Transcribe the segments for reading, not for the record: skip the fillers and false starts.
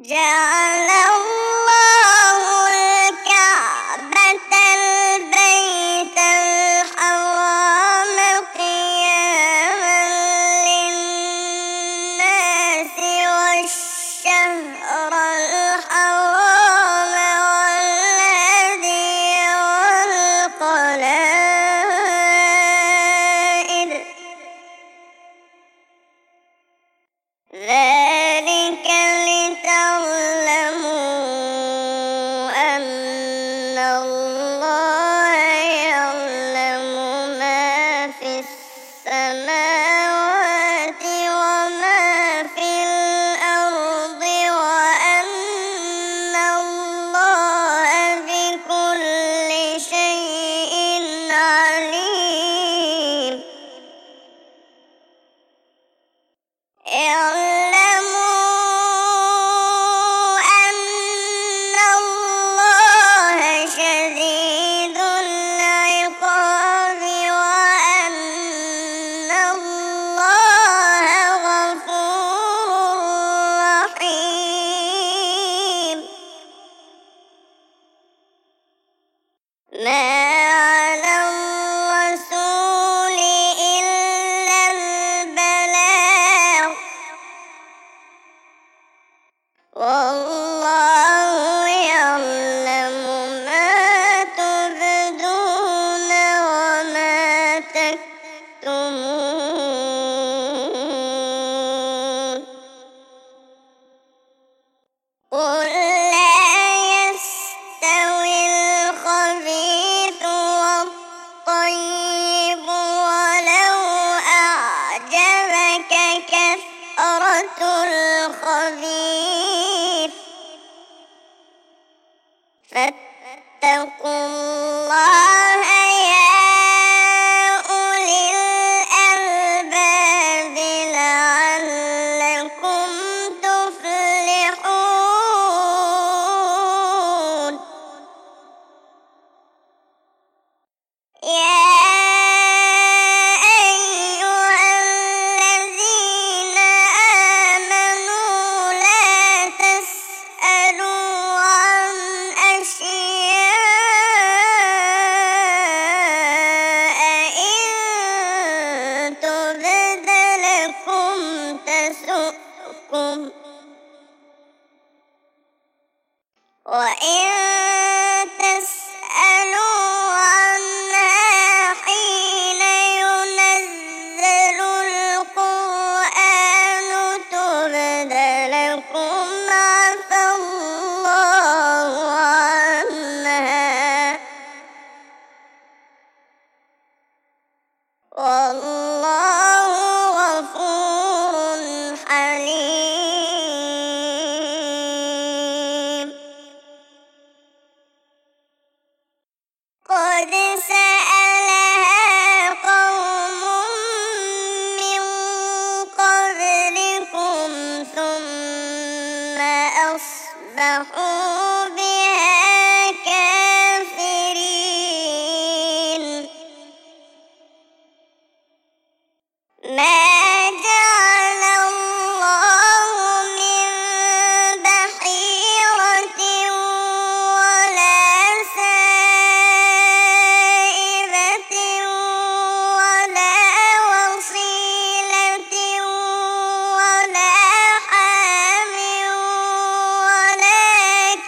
جعل الله الكعبة البيت الحرام قياما للناس والشهر الحرام والهدي والقلائد ذلك لتعلموا أن الله يعلم ما في السماوات وما في الأرض وأن الله بكل شيء عليم. اعلموا أن الله شديد العقاب وأن الله غفور رحيم. ما على الرسول إلا البلاغ والله يعلم ما تبدون وما تكتمون. قل لا يستوي الخبيث والطيب ولو أعجبك كثرة الخبيث فاتقوا الله يا أولي الألباب لعلكم تفلحون. يا أيها الذين آمنوا لا تسألوا عن أشياء إن تبد لكم تسؤكم وإن تسألوا عنها حين ينزل القرآن تبد لكم عفى الله عنها والله غفور حليم. قد سألها قوم من قبلكم ثم أصبحوا بها كافرين. ما جعل الله من بحيرة ولا سائبة ولا وصيلة ولا حام ولكن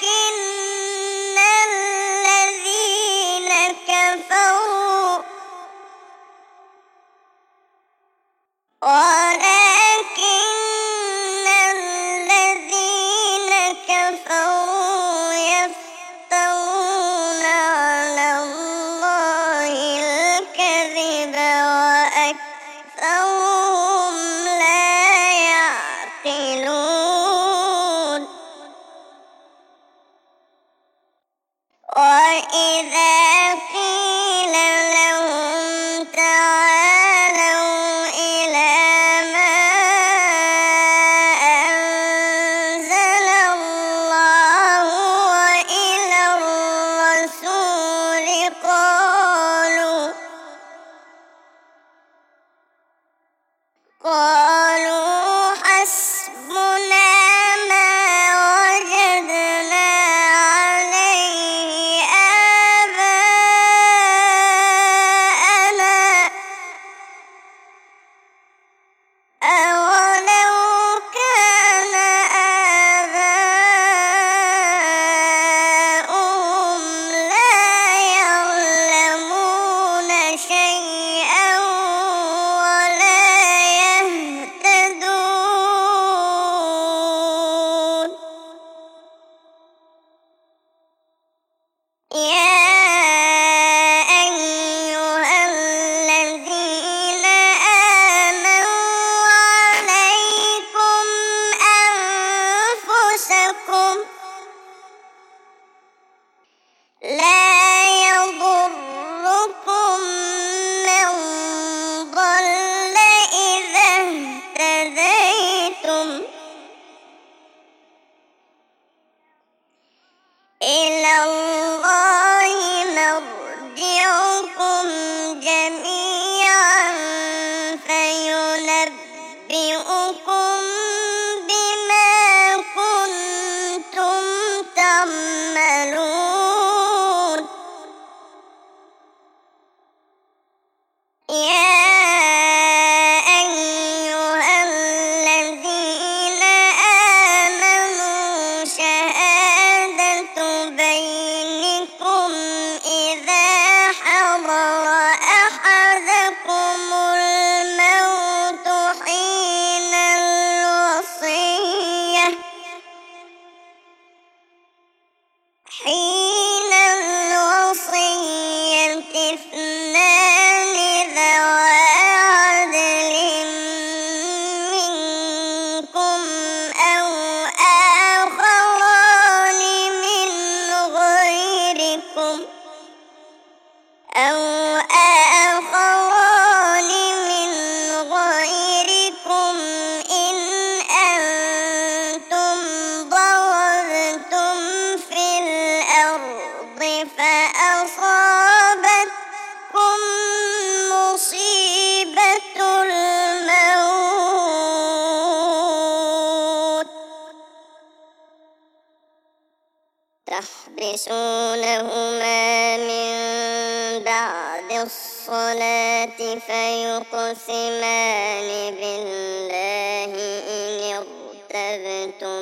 تحبسونهما من بعد الصلاة فيقسمان بالله إن ارتبتم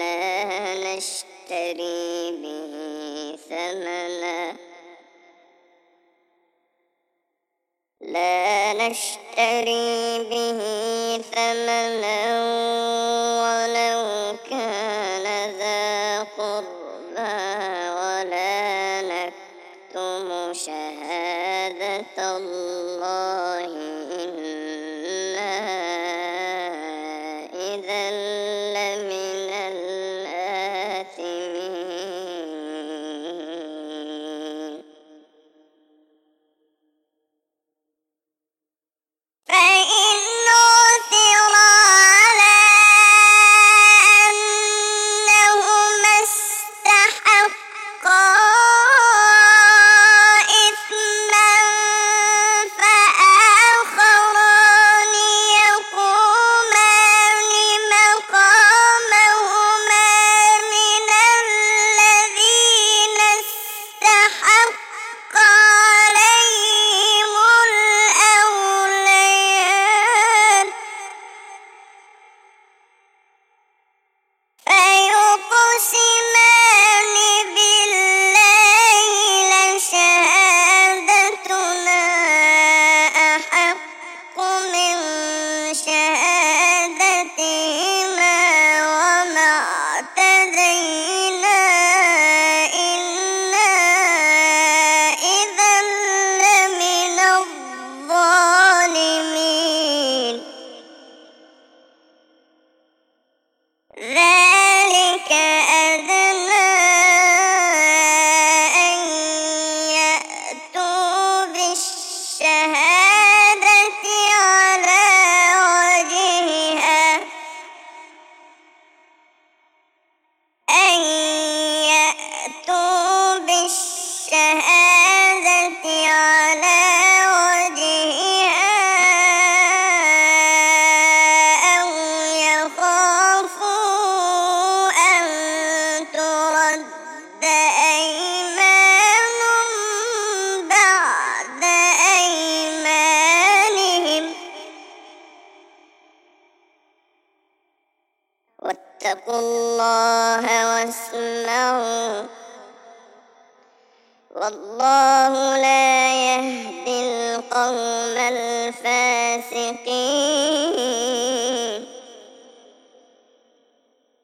لا نشتري به ثمنا ولو كان ذا قربى ولا نكتم شهادة الله إنا إذا لمن الآثمين فإن عثر على أنهما استحقا إثما فآخران يقومان مقامهما من الذين استحق عليهم الأوليان فيقسمان بالله لشهادتنا أحق من شهادتهما وما اعتدينا إنا إذا لمن الظالمين ذلك أدنى أن يأتوا بالشهادة على وجهها أو يخافوا أن ترد أيمان بعد أيمانهم واتقوا الله واسمعوا والله لا يهدي القوم الفاسقين